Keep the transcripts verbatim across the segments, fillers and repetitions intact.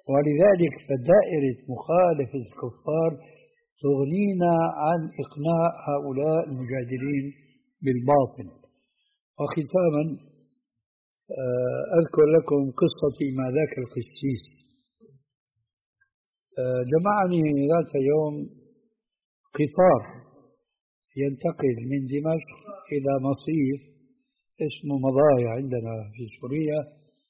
ولذلك فدائرة مخالفة الكفار تغنينا عن إقناع هؤلاء المجادلين بالباطل. وختاما أذكر لكم قصتي مع ذاك القسيس. جمعني ذات يوم قطار ينتقل من دمشق إلى مصيف اسمه مضايا عندنا في سوريا.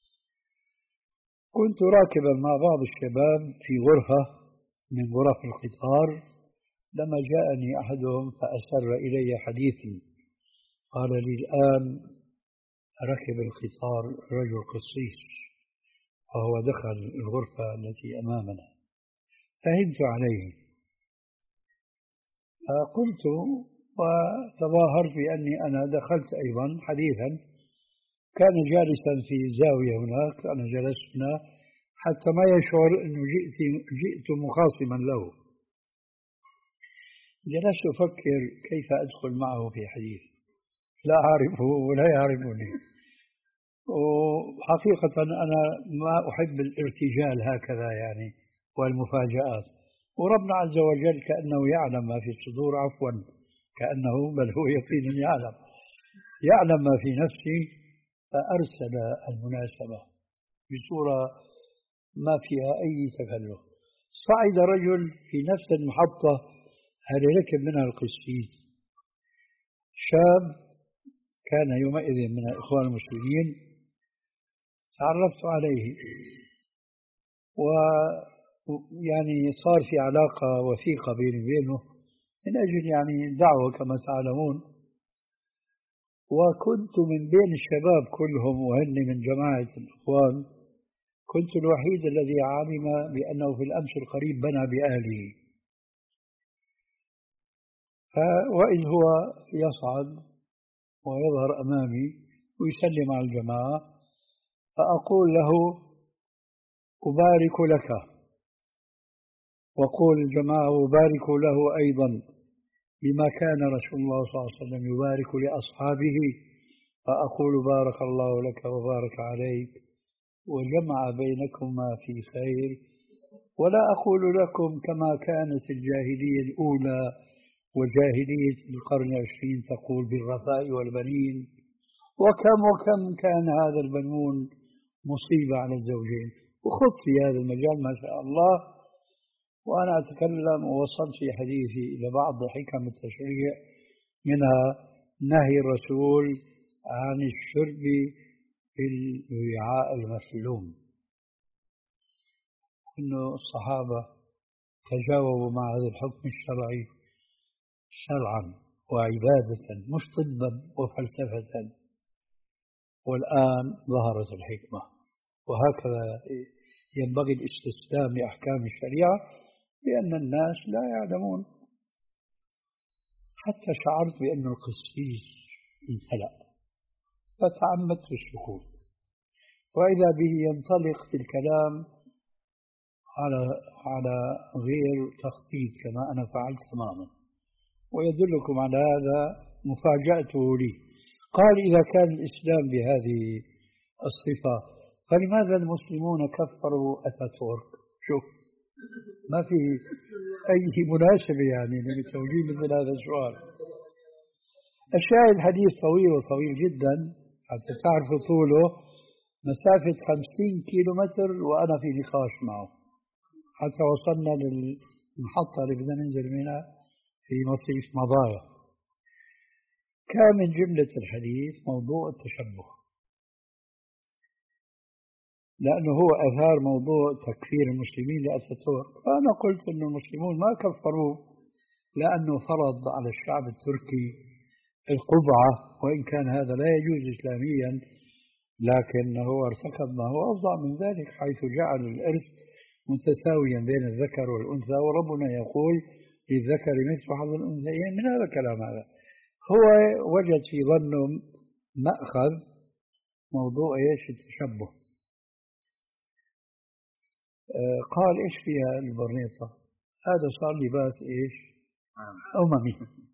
كنت راكبا مع بعض الشباب في غرفة من غرف القطار لما جاءني أحدهم فأسر إلي حديثي، قال لي الآن ركب القطار رجل قسيس وهو دخل الغرفة التي أمامنا. فهمت عليه فقلت وتظاهرت بأني أنا دخلت أيضا حديثا. كان جالسا في زاوية هناك، أنا جلست هنا حتى ما يشعر أنه جئت, جئت مخاصما له. جلست أفكر كيف أدخل معه في حديث لا أعرفه ولا يعرفني. وحقيقة أنا ما أحب الارتجال هكذا يعني والمفاجآت، وربنا عز وجل كأنه يعلم ما في الصدور، عفوا كأنه بل هو يقينا يعلم يعلم ما في نفسي، فأرسل المناسبة بصورة ما فيها أي تكلف. صعد رجل في نفس المحطة هذا ركب منها القسيس، شاب كان يومئذ من الإخوان المسلمين. تعرفت عليه ويعني صار في علاقة وثيقة بيني وبينه من أجل يعني دعوة كما تعلمون. وكنت من بين الشباب كلهم وهن من جماعة الإخوان كنت الوحيد الذي علم بأنه في الأمس القريب بنى بأهله. وإذ هو يصعد ويظهر أمامي ويسلم على الجماعة، فأقول له أبارك لك، وقول الجماعة أبارك له أيضا بما كان رسول الله صلى الله عليه وسلم يبارك لأصحابه، فأقول بارك الله لك وبارك عليك وجمع بينكما في خير، ولا أقول لكم كما كانت الجاهلية الأولى وجاهلية القرن العشرين تقول بالرثاء والبنين، وكم وكم كان هذا البنون مصيبة على الزوجين. وخذ في هذا المجال ما شاء الله. وأنا أتكلم ووصلت في حديثي إلى بعض حكم التشريع، منها نهي الرسول عن الشرب في الوعاء المسلوم، إنه الصحابة تجاوبوا مع هذا الحكم الشرعي شرعا وعبادة مش طبا وفلسفة، والآن ظهرت الحكمة. وهكذا ينبغي الاستسلام لأحكام الشريعة لأن الناس لا يعلمون. حتى شعرت بأن القسيس امتلأ فتعمدت السكوت، وإذا به ينطلق في الكلام على على غير تخطيط كما أنا فعلت تماما. ويدلكم على هذا مفاجأته لي، قال إذا كان الإسلام بهذه الصفة فلماذا المسلمون كفروا أتاتورك؟ شوف ما في أي مناسبة يعني لتوجيه مثل هذا السؤال. الشاهد حديث طويل وطويل جدا حتى تعرفوا طوله، مسافة خمسين كيلو متر وأنا في نقاش معه حتى وصلنا للمحطة اللي بدنا ننزل منها في مصيف مضايا. كان من جملة الحديث موضوع التشبه، لأنه هو أثار موضوع تكفير المسلمين لأتاتورك. فأنا قلت أن المسلمون ما كفروه لأنه فرض على الشعب التركي القبعة، وإن كان هذا لا يجوز إسلاميا، لكنه ارتكب ما هو أفظع من ذلك حيث جعل الإرث متساويا بين الذكر والأنثى، وربنا يقول للذكر مثل حظ الأنثيين. من هذا الكلام هذا هو وجد في ظنه مأخذ موضوع إيش التشبه. آه قال إيش فيها البرنيطة؟ هذا صار لباس إيش أممي.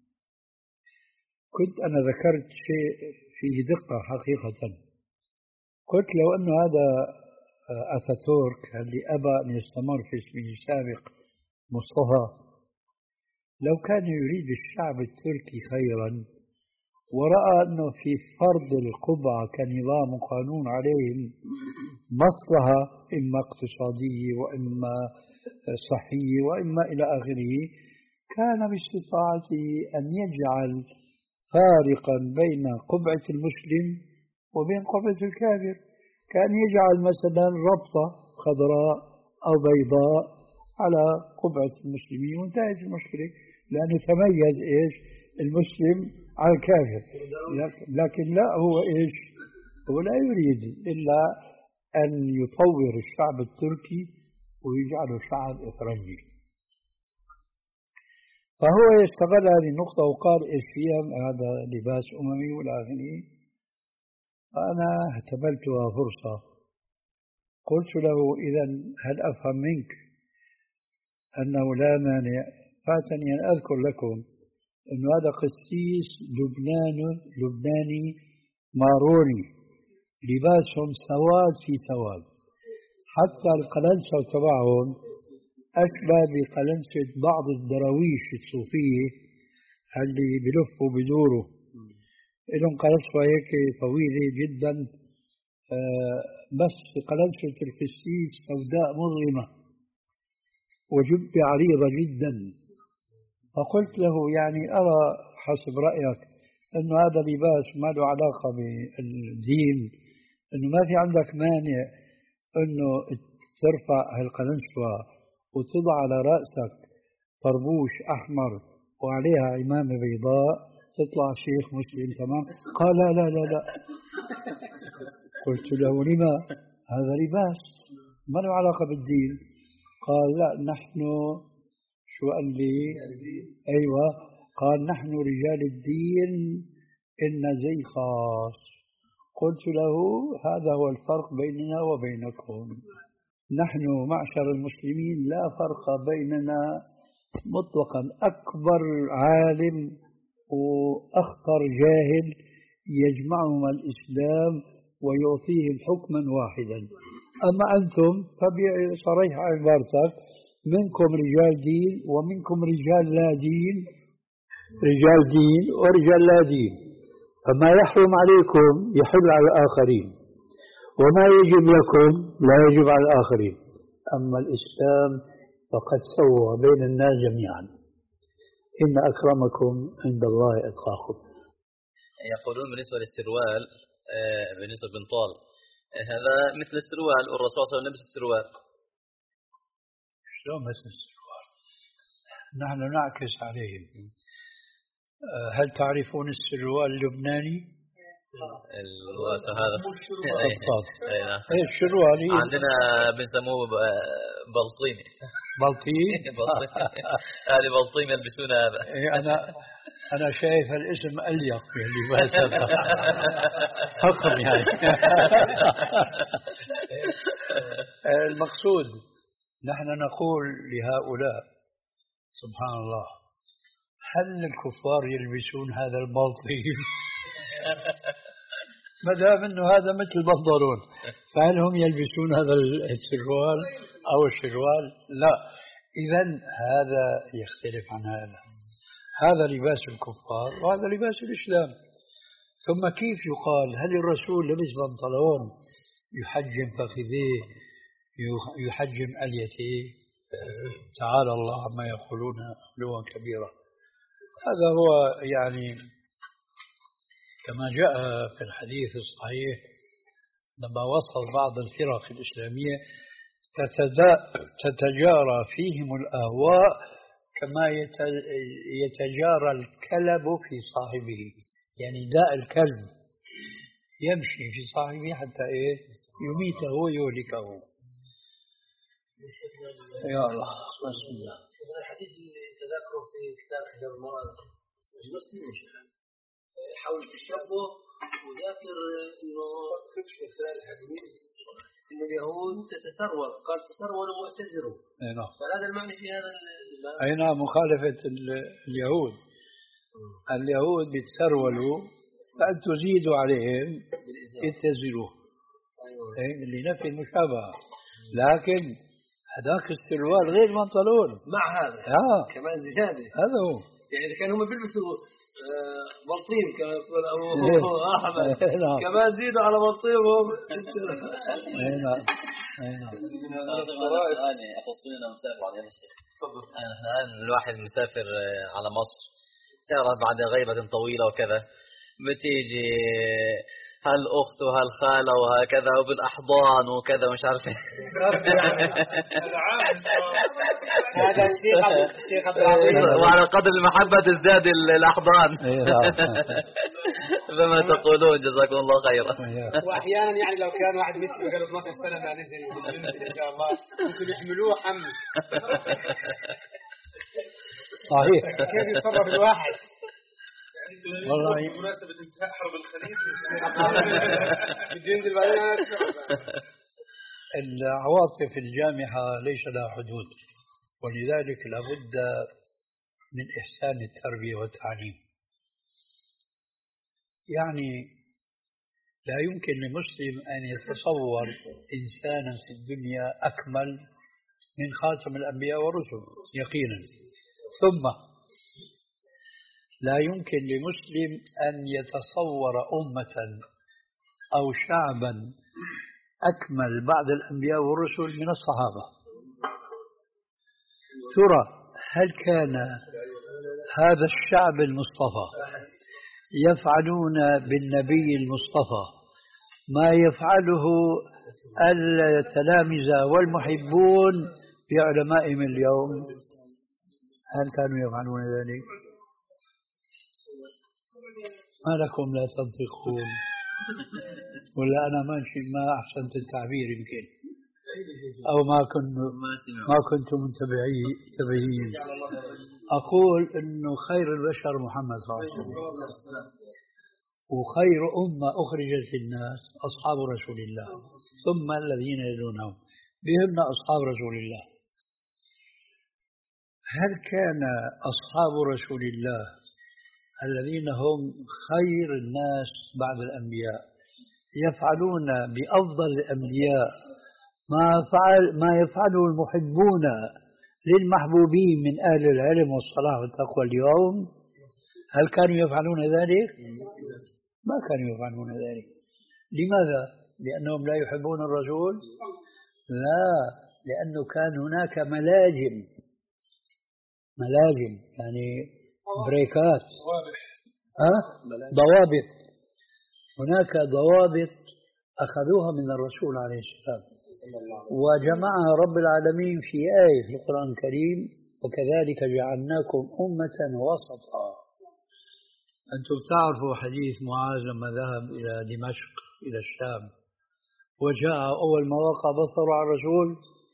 كنت أنا ذكرت شيء فيه دقة حقيقة، قلت لو أن هذا أتاتورك اللي أبى أن يستمر في اسمه السابق مصطفى، لو كان يريد الشعب التركي خيرا ورأى أنه في فرض القبعة كنظام وقانون عليهم مصلحة إما اقتصادية وإما صحية وإما إلى آخره، كان باستطاعته أن يجعل فارقا بين قبعة المسلم وبين قبعة الكافر، كان يجعل مثلا ربطة خضراء أو بيضاء على قبعة المسلمين وانتهت المشكلة، لأنه تميز إيش المسلم على الكافر. لكن لا، هو إيش، هو لا يريد إلا أن يطور الشعب التركي ويجعله شعب إفرنجي. فهو استغل هذه النقطة وقال إيش فيها هذا لباس أممي والآخره. فأنا احتملتها فرصة، قلت له إذا هل أفهم منك أنه لا مانع، فاتني أن أذكر لكم أن هذا قسيس لبناني لبناني ماروني، لباسهم سواد في سواد، حتى القلنسة تبعهم أشبه بقلنسة بعض الدراويش الصوفية اللي بلفوا بدوروا، لهم قلنسة هيك طويلة جدا، بس قلنسة القسيس سوداء مظلمة وجبة عريضة جدا. فقلت له يعني أرى حسب رأيك أنه هذا لباس ما له علاقة بالدين، أنه ما في عندك مانع أنه ترفع هالقلنسوة وتضع على رأسك طربوش أحمر وعليها عمامة بيضاء تطلع شيخ مسلم تمام؟ قال لا لا لا لا. قلت له لما؟ هذا لباس ما له علاقة بالدين. قال لا، نحن شو قال لي؟ أيوة، قال نحن رجال الدين إن زي خاص. قلت له هذا هو الفرق بيننا وبينكم، نحن معشر المسلمين لا فرق بيننا مطلقا، أكبر عالم وأخطر جاهل يجمعهم الإسلام ويعطيهم حكما واحدا. أما أنتم فبصريح عبارتك منكم رجال دين ومنكم رجال لا دين، رجال دين ورجال لا دين، فما يحرم عليكم يحل على الآخرين وما يجب لكم لا يجب على الآخرين. أما الإسلام فقد سوى بين الناس جميعا، إن أكرمكم عند الله أتقاكم. يقولون بالنسبة للسروال، بالنسبة للبنطال هذا مثل السروال والرسول صلى الله عليه وسلم لبس السروال. شلون مثل السروال؟ نحن نعكس عليهم. هل تعرفون السروال اللبناني؟ هذا ايه الشروال عندنا بنسموه بلطيمي. بلطيم؟ هذه بلطيم يلبسون هذا. انا انا شايف الاسم اليق باللباس فخر يعني. المقصود نحن نقول لهؤلاء سبحان الله، هل الكفار يلبسون هذا البلطيم؟ ما دام انه هذا مثل البنطلون، فهل هم يلبسون هذا السروال او الشروال؟ لا. اذا هذا يختلف عن هذا، هذا لباس الكفار وهذا لباس الاسلام. ثم كيف يقال هل الرسول لبس بنطلون يحجم فخذيه يحجم اليتيه؟ تعالى الله عما يقولون علوا كبيرا. هذا هو يعني كما جاء في الحديث الصحيح لما وصف بعض الفرق الإسلامية تتجارى فيهم الأهواء كما يتجارى الكلب في صاحبه، يعني داء الكلب يمشي في صاحبه حتى إيه يميته ويهلكه. يا الله بسم الله. الحديث اللي تذكره في كتاب حجاب المرأة حول التشبه، وذاكر انه في خلال الحديث ان اليهود تتسرول، قال تسرولوا واعتذروا. اي نعم. فهذا المعنى في هذا الباب. اي نعم، مخالفة اليهود. اليهود بيتسرولوا فأن تزيدوا عليهم اتزروا. إيه اللي نفي المشابهة، لكن هذاك السروال غير البنطلون مع هذا آه. كمان زيادة. هذا هو يعني إذا كانوا هم بيلبسوا بلطيم كما يقول أبو أحمد كمان زيدوا على بلطيمهم. أي نعم أي نعم. الآن يخصوننا مسافر على الشيخ. تفضل. الآن الواحد مسافر على مصر، تعرف بعد غيبة طويلة وكذا بتيجي هالأخت وهالخالة وهكذا وبالأحضان وكذا مش عارف. هذا الشيخ وعلى قدر المحبة تزداد الأحضان. فما تقولون جزاكم الله خيرا. وأحيانا يعني لو كان واحد مثل قال اثني عشر سنة ما نزل إن شاء الله ممكن يحملوه حمل. صحيح. كيف يتصرف الواحد؟ والله بمناسبة انتهاء حرب الخليج العواطف الجامحة ليس لها حدود، ولذلك لابد من إحسان التربية والتعليم. يعني لا يمكن لمسلم أن يتصور إنسانا في الدنيا أكمل من خاتم الأنبياء والرسل يقينا. ثم لا يمكن لمسلم أن يتصور أمة أو شعبا أكمل بعد الأنبياء والرسل من الصحابة. ترى هل كان هذا الشعب المصطفى يفعلون بالنبي المصطفى ما يفعله التلامذة والمحبون بعلمائهم اليوم؟ هل كانوا يفعلون ذلك؟ ما لكم لا تنطقون؟ ولا أنا ما ما أحسنت التعبير يمكن، أو ما كنت ما كنتم منتبهين. أقول إنه خير البشر محمد صلى الله عليه وسلم، وخير أمة أخرجت للناس أصحاب رسول الله، ثم الذين يلونهم بهمنا أصحاب رسول الله. هل كان أصحاب رسول الله الذين هم خير الناس بعد الأنبياء يفعلون بأفضل الأنبياء ما فعل ما يفعله المحبون للمحبوبين من أهل العلم والصلاح والتقوى اليوم؟ هل كانوا يفعلون ذلك؟ ما كانوا يفعلون ذلك. لماذا؟ لأنهم لا يحبون الرسول؟ لا، لأنه كان هناك ملاجم ملاجم يعني بريكات، ها؟ ضوابط. هناك ضوابط أخذوها من الرسول عليه السلام وجمعها رب العالمين في آية في القرآن الكريم: وكذلك جعلناكم أمة وسطا. أنتم تعرفوا حديث معاذ لما ذهب إلى دمشق إلى الشام وجاء أول ما وقع بصره على الرسول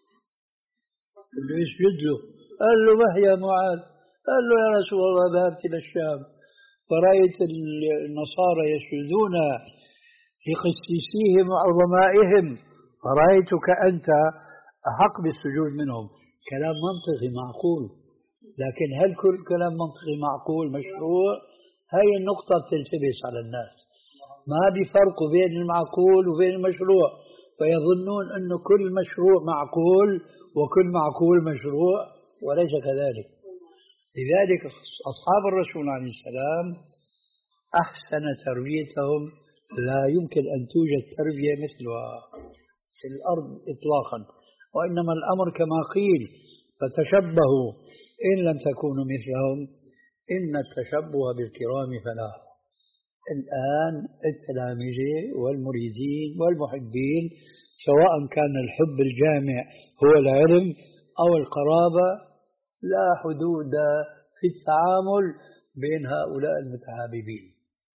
يسجد له، قال له: ما يا معاذ؟ قال له: يا رسول الله ذهبت إلى الشام فرأيت النصارى يسجدون لقسيسيهم وعظمائهم فرأيتك أنت أحق بالسجود منهم. كلام منطقي معقول، لكن هل كل كلام منطقي معقول مشروع؟ هاي النقطة بتلتبس على الناس، ما بفرق بين المعقول وبين المشروع، فيظنون أن كل مشروع معقول وكل معقول مشروع، وليس كذلك. لذلك أصحاب الرسول عليه السلام أحسن تربيتهم، لا يمكن أن توجد تربية مثلها في الأرض إطلاقا، وإنما الأمر كما قيل: فتشبهوا إن لم تكونوا مثلهم إن التشبه بالكرام فلاح. الآن التلاميذ والمريدين والمحبين سواء كان الحب الجامع هو العلم أو القرابة لا حدود في التعامل بين هؤلاء المتحاببين.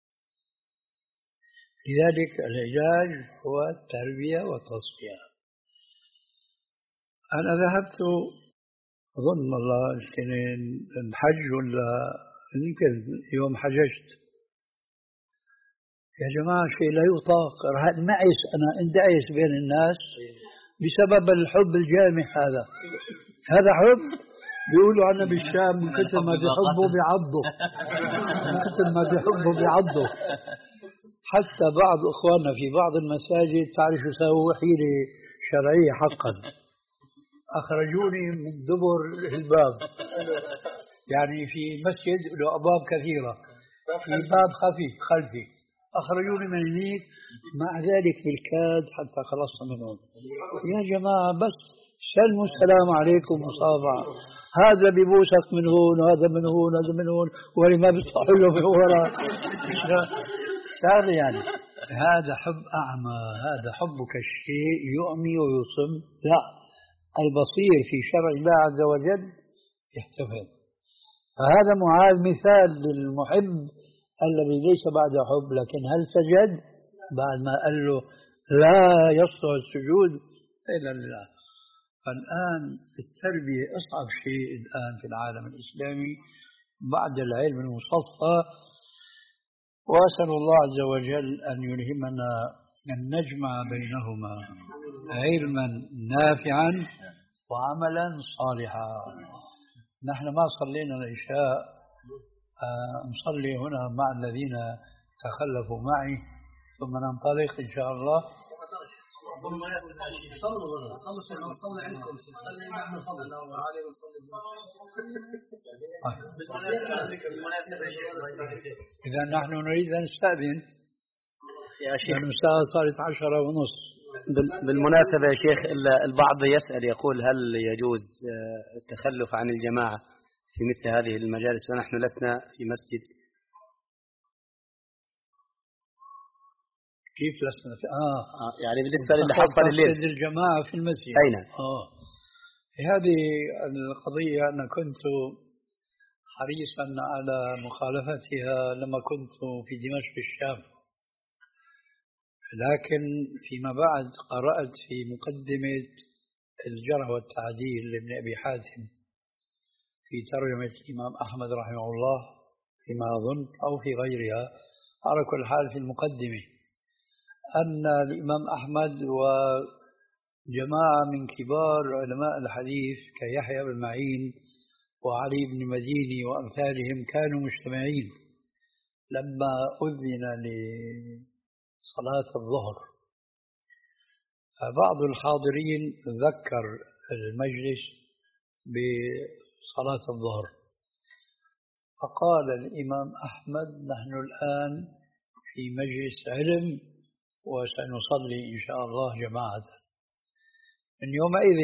لذلك العلاج هو التربية والتصفية. أنا ذهبت أظن الله يمكن الحج ولا يمكن يوم حججت. يا جماعة شيء لا يطاق، نعيس أنا اندعس بين الناس بسبب الحب الجامع. هذا هذا حب بيقولوا عنه بالشام من كثر ما بيحبوا بيعضوا، من كثر ما بيحبوا بيعضوا. حتى بعض إخواننا في بعض المساجد تعرف يساووا حيلة شرعية حقا، أخرجوني من دبر الباب. يعني في مسجد له أبواب كثيرة، في باب خفي خلفي، أخرجوني من هناك. مع ذلك بالكاد حتى خلصنا منهم. يا جماعة بس سلموا السلام عليكم مصافحة، هذا ببوسك من هون وهذا من هون وهذا من هون، واللي ما بيصح له من وراء. يعني هذا حب أعمى، هذا حبك الشيء يعمي ويصم. لا، البصير في شرع الله عز وجل يحتفل. فهذا معاذ مثال للمحب الذي ليس بعد حب، لكن هل سجد بعد ما قال له لا يصلح السجود إلا لله؟ فالآن التربية أصعب شيء الآن في العالم الإسلامي بعد العلم المصفى. وأسأل الله عز وجل أن يلهمنا أن نجمع بينهما علما نافعا وعملا صالحا. نحن ما صلينا العشاء، آه نصلي هنا مع الذين تخلفوا معي ثم ننطلق إن شاء الله. إذا نحن نريد أن نستأذن يا شيخ، الساعة صارت عشرة ونص. بالمناسبة يا شيخ، البعض يسأل يقول هل يجوز التخلف عن الجماعة في مثل هذه المجالس ونحن لسنا في مسجد؟ كيف لسنا في آه. آه يعني بالنسبة للي حصل الليل الجماعة في المسجد. أين؟ آه هذه القضية أنا كنت حريصا على مخالفتها لما كنت في دمشق الشام، لكن فيما بعد قرأت في مقدمة الجرح والتعديل لابن أبي حاتم في ترجمة الإمام أحمد رحمه الله فيما أظن أو في غيرها، على كل حال في المقدمة، أن الإمام أحمد وجماعة من كبار علماء الحديث كيحيى بن معين وعلي بن مديني وأمثالهم كانوا مجتمعين لما أذن لصلاة الظهر. فبعض الحاضرين ذكر المجلس بصلاة الظهر، فقال الإمام أحمد نحن الآن في مجلس علم وسنصلي إن شاء الله جماعة. من يومئذ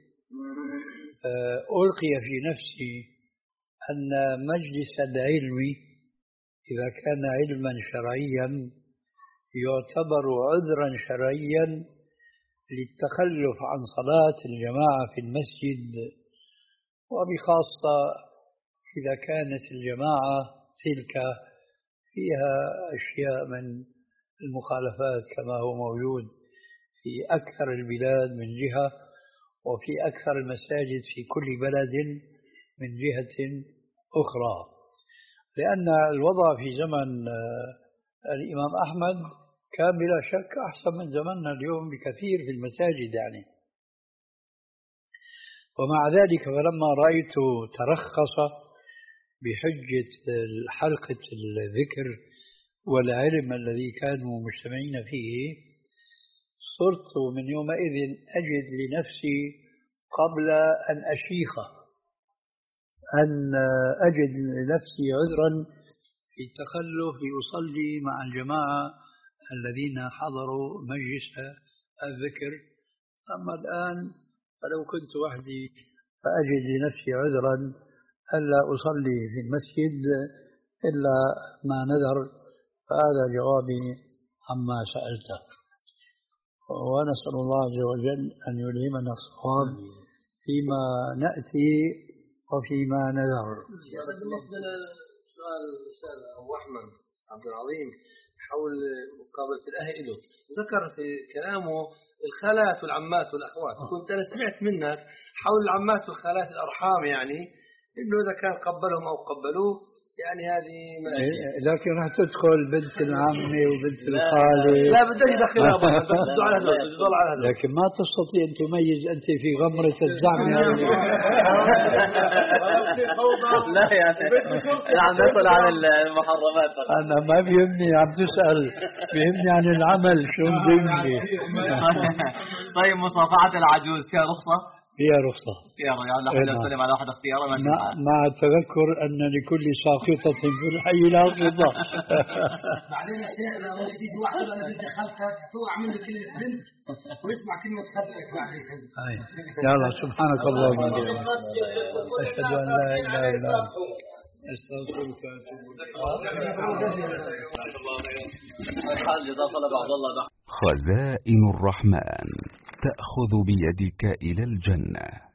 ألقي في نفسي أن مجلس العلم إذا كان علما شرعيا يعتبر عذرا شرعيا للتخلف عن صلاة الجماعة في المسجد، وبخاصة إذا كانت الجماعة تلك فيها أشياء من المخالفات كما هو موجود في أكثر البلاد من جهة، وفي أكثر المساجد في كل بلد من جهة أخرى. لأن الوضع في زمن الإمام أحمد كان بلا شك أحسن من زمننا اليوم بكثير في المساجد يعني. ومع ذلك فلما رأيت ترخص بحجة حلقة الذكر والعلم الذي كانوا مجتمعين فيه، صرت من يومئذ أجد لنفسي قبل أن أشيخ أن أجد لنفسي عذرا في التخلف لأصلي مع الجماعة الذين حضروا مجلس الذكر. أما الآن فلو كنت وحدي فأجد لنفسي عذرا ألا أصلي في المسجد إلا ما نذر. فهذا جوابي عما سألته، ونسأل الله عز وجل أن يلهمنا الصواب فيما نأتي وفيما نذر. بالنسبة لسؤال الأستاذ أبو أحمد عبد العظيم حول مقابلة الأهل له، ذكر في كلامه الخالات والعمات والأخوات. كنت أنا سمعت منك حول العمات والخالات الأرحام، يعني إنه إذا كان قبلهم أو قبلوه يعني هذه ماشي. لكن راح تدخل بنت العمة وبنت الخالة. لا بدك تدخلها على هذا، لكن ما تستطيع أن تميز أنت في غمرة الزعمة. لا يعني عم نسأل عن المحرمات. أنا ما بيهمني، عم تسأل بيهمني عن العمل شو بيهمني. طيب مصافحة العجوز فيها رخصة؟ فيها رخصة. فيها يعني لحد يسلم على واحد اختياره ما مع, مع التذكر أن لكل ساقطة في الحي لاقطة. بعدين يا شيخ لما تيجي واحد أنا بدي خلقك تطلع منه كلمة بنت ويسمع كلمة خلقك بعدين. يلا سبحانك اللهم وبحمدك أشهد أن لا إله إلا أنت أستغفرك وأتوب إليك. خزائن الرحمن تأخذ بيدك إلى الجنة.